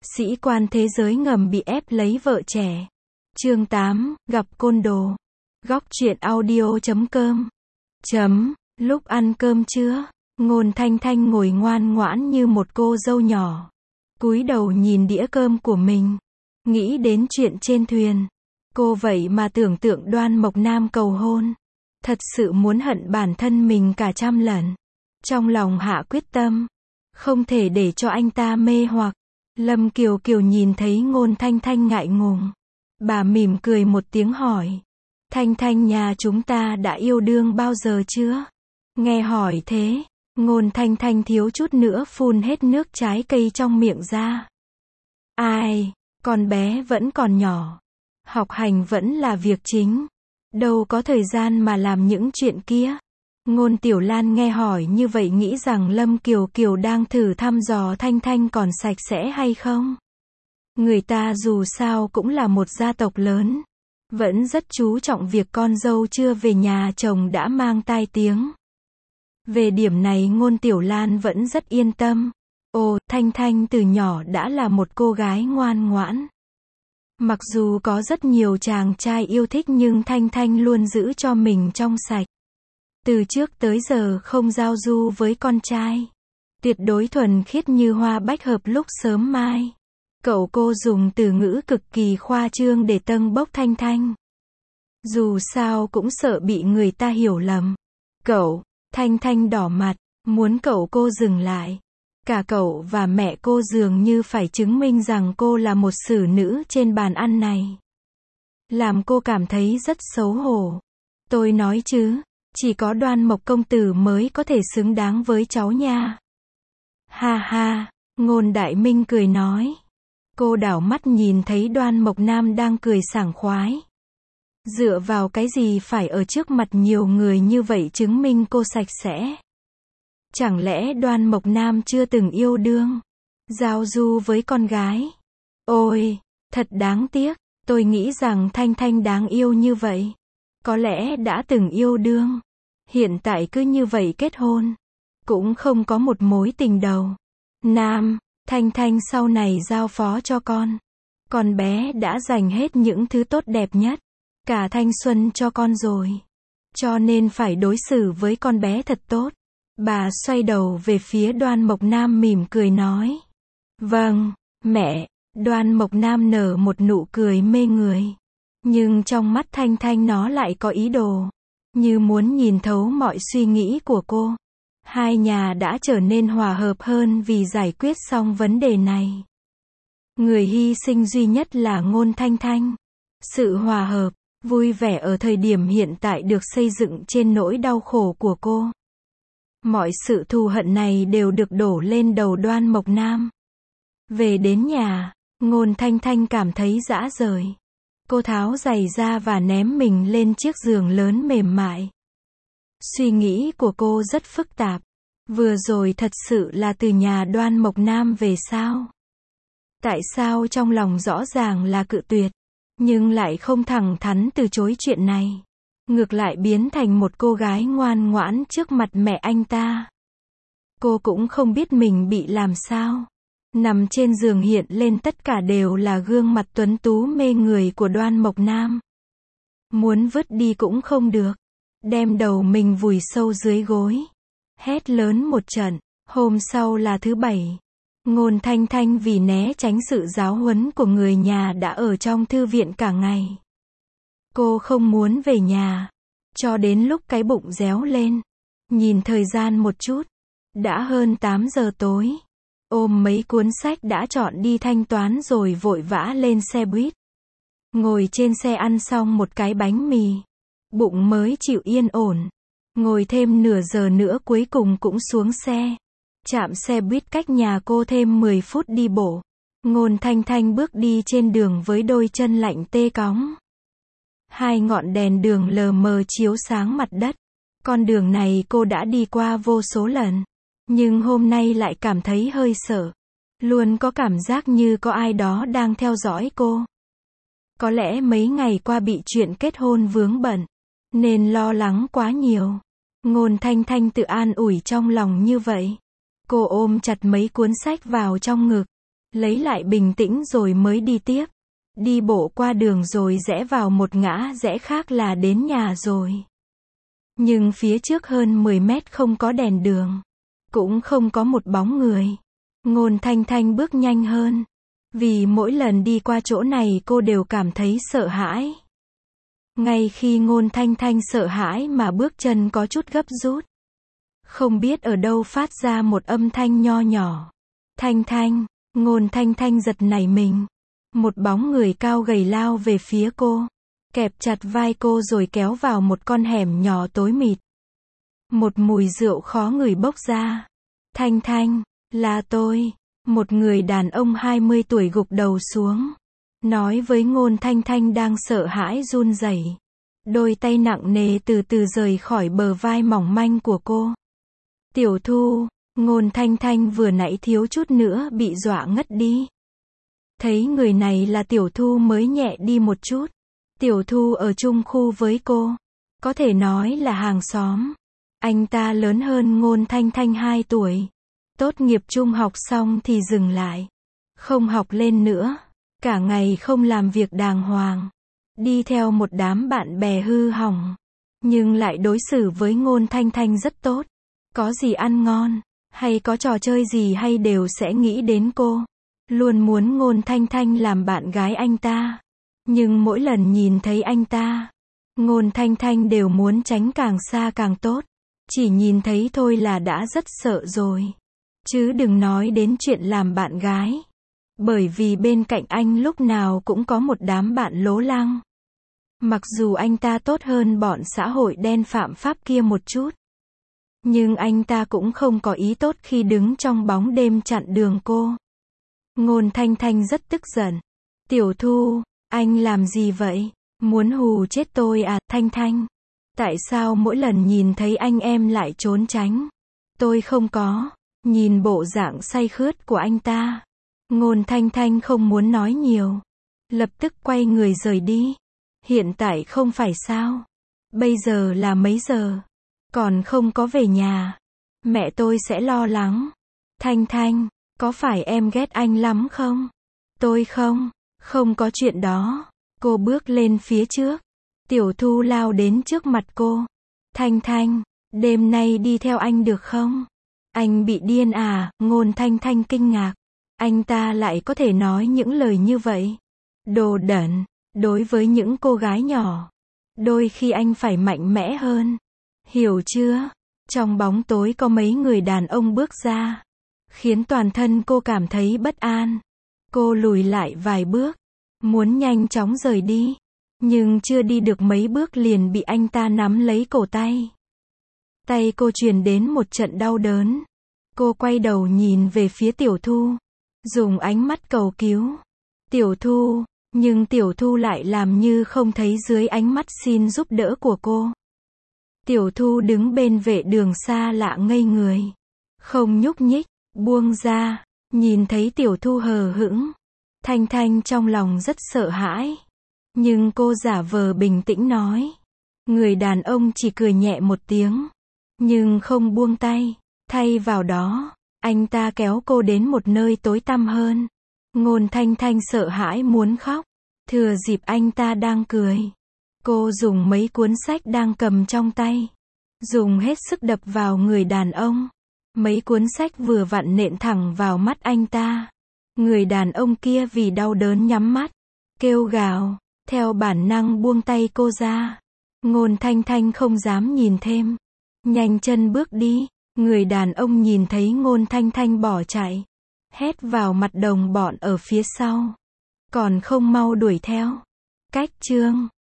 Sĩ quan thế giới ngầm bị ép lấy vợ trẻ. Chương 8, gặp côn đồ. Góc truyện audio.com. Lúc ăn cơm trưa, Ngôn Thanh Thanh ngồi ngoan ngoãn như một cô dâu nhỏ. Cúi đầu nhìn đĩa cơm của mình. Nghĩ đến chuyện trên thuyền. Cô vậy mà tưởng tượng Đoan Mộc Nam cầu hôn. Thật sự muốn hận bản thân mình cả trăm lần. Trong lòng hạ quyết tâm. Không thể để cho anh ta mê hoặc. Lâm Kiều Kiều nhìn thấy Ngôn Thanh Thanh ngại ngùng. Bà mỉm cười một tiếng hỏi. Thanh Thanh nhà chúng ta đã yêu đương bao giờ chưa? Nghe hỏi thế, Ngôn Thanh Thanh thiếu chút nữa phun hết nước trái cây trong miệng ra. Ai, con bé vẫn còn nhỏ. Học hành vẫn là việc chính. Đâu có thời gian mà làm những chuyện kia. Ngôn Tiểu Lan nghe hỏi như vậy nghĩ rằng Lâm Kiều Kiều đang thử thăm dò Thanh Thanh còn sạch sẽ hay không. Người ta dù sao cũng là một gia tộc lớn. Vẫn rất chú trọng việc con dâu chưa về nhà chồng đã mang tai tiếng. Về điểm này Ngôn Tiểu Lan vẫn rất yên tâm. Ồ, Thanh Thanh từ nhỏ đã là một cô gái ngoan ngoãn. Mặc dù có rất nhiều chàng trai yêu thích nhưng Thanh Thanh luôn giữ cho mình trong sạch. Từ trước tới giờ không giao du với con trai. Tuyệt đối thuần khiết như hoa bách hợp lúc sớm mai. Cậu cô dùng từ ngữ cực kỳ khoa trương để tâng bốc Thanh Thanh. Dù sao cũng sợ bị người ta hiểu lầm. Cậu, Thanh Thanh đỏ mặt, muốn cậu cô dừng lại. Cả cậu và mẹ cô dường như phải chứng minh rằng cô là một xử nữ trên bàn ăn này. Làm cô cảm thấy rất xấu hổ. Tôi nói chứ, chỉ có Đoan Mộc công tử mới có thể xứng đáng với cháu nha. Ha ha, Ngôn Đại Minh cười nói. Cô đảo mắt nhìn thấy Đoan Mộc Nam đang cười sảng khoái. Dựa vào cái gì phải ở trước mặt nhiều người như vậy chứng minh cô sạch sẽ? Chẳng lẽ Đoan Mộc Nam chưa từng yêu đương, giao du với con gái? Ôi, thật đáng tiếc, tôi nghĩ rằng Thanh Thanh đáng yêu như vậy. Có lẽ đã từng yêu đương. Hiện tại cứ như vậy kết hôn. Cũng không có một mối tình đầu. Nam, Thanh Thanh sau này giao phó cho con. Con bé đã dành hết những thứ tốt đẹp nhất. Cả thanh xuân cho con rồi. Cho nên phải đối xử với con bé thật tốt. Bà xoay đầu về phía Đoan Mộc Nam mỉm cười nói. Vâng, mẹ. Đoan Mộc Nam nở một nụ cười mê người. Nhưng trong mắt Thanh Thanh nó lại có ý đồ. Như muốn nhìn thấu mọi suy nghĩ của cô. Hai nhà đã trở nên hòa hợp hơn vì giải quyết xong vấn đề này. Người hy sinh duy nhất là Ngôn Thanh Thanh. Sự hòa hợp, vui vẻ ở thời điểm hiện tại được xây dựng trên nỗi đau khổ của cô. Mọi sự thù hận này đều được đổ lên đầu Đoan Mộc Nam. Về đến nhà, Ngôn Thanh Thanh cảm thấy rã rời. Cô tháo giày ra và ném mình lên chiếc giường lớn mềm mại. Suy nghĩ của cô rất phức tạp. Vừa rồi thật sự là từ nhà Đoan Mộc Nam về sao? Tại sao trong lòng rõ ràng là cự tuyệt, nhưng lại không thẳng thắn từ chối chuyện này? Ngược lại biến thành một cô gái ngoan ngoãn trước mặt mẹ anh ta. Cô cũng không biết mình bị làm sao. Nằm trên giường hiện lên tất cả đều là gương mặt tuấn tú mê người của Đoan Mộc Nam. Muốn vứt đi cũng không được. Đem đầu mình vùi sâu dưới gối. Hét lớn một trận. Hôm sau là thứ Bảy. Ngôn Thanh Thanh vì né tránh sự giáo huấn của người nhà đã ở trong thư viện cả ngày. Cô không muốn về nhà. Cho đến lúc cái bụng réo lên. Nhìn thời gian một chút. Đã hơn 8 giờ tối. Ôm mấy cuốn sách đã chọn đi thanh toán rồi vội vã lên xe buýt. Ngồi trên xe ăn xong một cái bánh mì. Bụng mới chịu yên ổn. Ngồi thêm nửa giờ nữa cuối cùng cũng xuống xe. Trạm xe buýt cách nhà cô thêm 10 phút đi bộ. Ngôn Thanh Thanh bước đi trên đường với đôi chân lạnh tê cóng. Hai ngọn đèn đường lờ mờ chiếu sáng mặt đất. Con đường này cô đã đi qua vô số lần. Nhưng hôm nay lại cảm thấy hơi sợ. Luôn có cảm giác như có ai đó đang theo dõi cô. Có lẽ mấy ngày qua bị chuyện kết hôn vướng bận. Nên lo lắng quá nhiều. Ngôn Thanh Thanh tự an ủi trong lòng như vậy. Cô ôm chặt mấy cuốn sách vào trong ngực. lấy lại bình tĩnh rồi mới đi tiếp. Đi bộ qua đường rồi rẽ vào một ngã rẽ khác là đến nhà rồi. Nhưng phía trước hơn 10 mét không có đèn đường. Cũng không có một bóng người. Ngôn Thanh Thanh bước nhanh hơn. Vì mỗi lần đi qua chỗ này cô đều cảm thấy sợ hãi. Ngay khi Ngôn Thanh Thanh sợ hãi mà bước chân có chút gấp rút. Không biết ở đâu phát ra một âm thanh nho nhỏ. Thanh Thanh, Ngôn Thanh Thanh giật nảy mình. Một bóng người cao gầy lao về phía cô. Kẹp chặt vai cô rồi kéo vào một con hẻm nhỏ tối mịt. Một mùi rượu khó ngửi bốc ra. Thanh Thanh, là tôi. Một người đàn ông 20 tuổi gục đầu xuống. Nói với Ngôn Thanh Thanh đang sợ hãi run rẩy. Đôi tay nặng nề từ từ rời khỏi bờ vai mỏng manh của cô. Tiểu Thu, Ngôn Thanh Thanh vừa nãy thiếu chút nữa bị dọa ngất đi. Thấy người này là Tiểu Thu mới nhẹ đi một chút. Tiểu Thu ở chung khu với cô. Có thể nói là hàng xóm. Anh ta lớn hơn Ngôn Thanh Thanh 2 tuổi. Tốt nghiệp trung học xong thì dừng lại. Không học lên nữa. Cả ngày không làm việc đàng hoàng. Đi theo một đám bạn bè hư hỏng. Nhưng lại đối xử với Ngôn Thanh Thanh rất tốt. Có gì ăn ngon, hay có trò chơi gì hay đều sẽ nghĩ đến cô. Luôn muốn Ngôn Thanh Thanh làm bạn gái anh ta. Nhưng mỗi lần nhìn thấy anh ta, Ngôn Thanh Thanh đều muốn tránh càng xa càng tốt. Chỉ nhìn thấy thôi là đã rất sợ rồi. Chứ đừng nói đến chuyện làm bạn gái. Bởi vì bên cạnh anh lúc nào cũng có một đám bạn lố lăng. Mặc dù anh ta tốt hơn bọn xã hội đen phạm pháp kia một chút. Nhưng anh ta cũng không có ý tốt khi đứng trong bóng đêm chặn đường cô. Ngôn Thanh Thanh rất tức giận. Tiểu Thu, anh làm gì vậy? Muốn hù chết tôi à, Thanh Thanh? Tại sao mỗi lần nhìn thấy anh em lại trốn tránh? Tôi không có. Nhìn bộ dạng say khướt của anh ta. Ngôn Thanh Thanh không muốn nói nhiều. Lập tức quay người rời đi. Hiện tại không phải sao? Bây giờ là mấy giờ? Còn không có về nhà. Mẹ tôi sẽ lo lắng. Thanh Thanh, có phải em ghét anh lắm không? Tôi không có chuyện đó. Cô bước lên phía trước. Tiểu Thu lao đến trước mặt cô. Thanh Thanh, đêm nay đi theo anh được không? Anh bị điên à? Ngôn Thanh Thanh kinh ngạc. Anh ta lại có thể nói những lời như vậy. Đồ đẩn. Đối với những cô gái nhỏ, đôi khi anh phải mạnh mẽ hơn. Hiểu chưa? Trong bóng tối có mấy người đàn ông bước ra, khiến toàn thân cô cảm thấy bất an. Cô lùi lại vài bước, muốn nhanh chóng rời đi, nhưng chưa đi được mấy bước liền bị anh ta nắm lấy cổ tay. Tay cô truyền đến một trận đau đớn. Cô quay đầu nhìn về phía Tiểu Thu, dùng ánh mắt cầu cứu. Tiểu Thu, nhưng Tiểu Thu lại làm như không thấy dưới ánh mắt xin giúp đỡ của cô. Tiểu Thu đứng bên vệ đường xa lạ ngây người. Không nhúc nhích, buông ra, nhìn thấy Tiểu Thu hờ hững. Thanh Thanh trong lòng rất sợ hãi. Nhưng cô giả vờ bình tĩnh nói. Người đàn ông chỉ cười nhẹ một tiếng. Nhưng không buông tay. Thay vào đó, anh ta kéo cô đến một nơi tối tăm hơn. Ngôn Thanh Thanh sợ hãi muốn khóc. Thừa dịp anh ta đang cười, cô dùng mấy cuốn sách đang cầm trong tay, dùng hết sức đập vào người đàn ông. Mấy cuốn sách vừa vặn nện thẳng vào mắt anh ta. Người đàn ông kia vì đau đớn nhắm mắt, kêu gào, theo bản năng buông tay cô ra. Ngôn Thanh Thanh không dám nhìn thêm, nhanh chân bước đi. Người đàn ông nhìn thấy Ngôn Thanh Thanh bỏ chạy, hét vào mặt đồng bọn ở phía sau. Còn không mau đuổi theo. Cách chương